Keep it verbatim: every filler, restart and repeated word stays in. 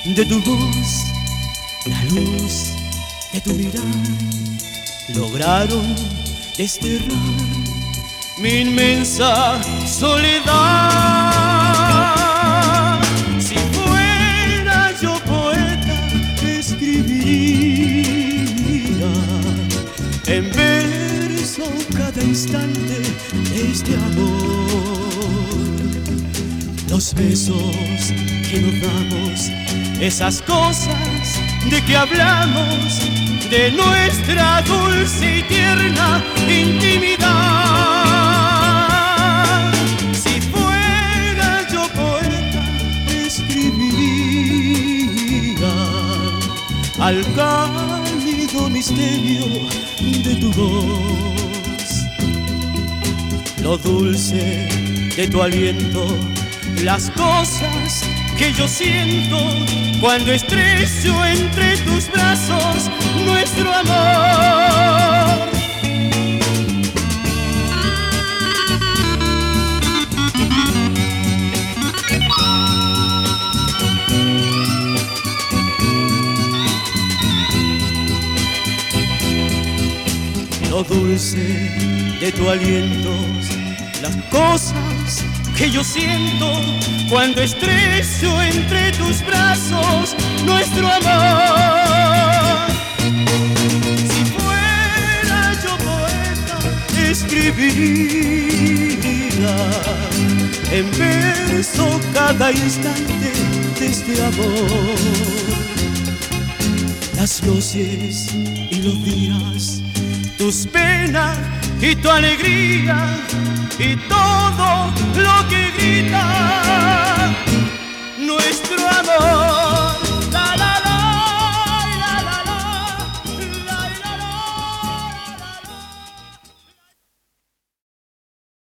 de tu voz, la luz de tu mirar, lograron desterrar mi inmensa soledad. Si fuera yo poeta, escribiría en verso cada instante de este amor. Los besos que nos damos, esas cosas de que hablamos, de nuestra dulce y tierna intimidad. Si fuera yo poeta, escribiría al cálido misterio de tu voz, lo dulce de tu aliento, las cosas que yo siento cuando estrecho entre tus brazos nuestro amor. Lo dulce de tu aliento, las cosas que yo siento cuando estrecho entre tus brazos nuestro amor. Si fuera yo poeta, escribiría en verso cada instante de este amor. Las noches y los días, tus penas y tu alegría y todo lo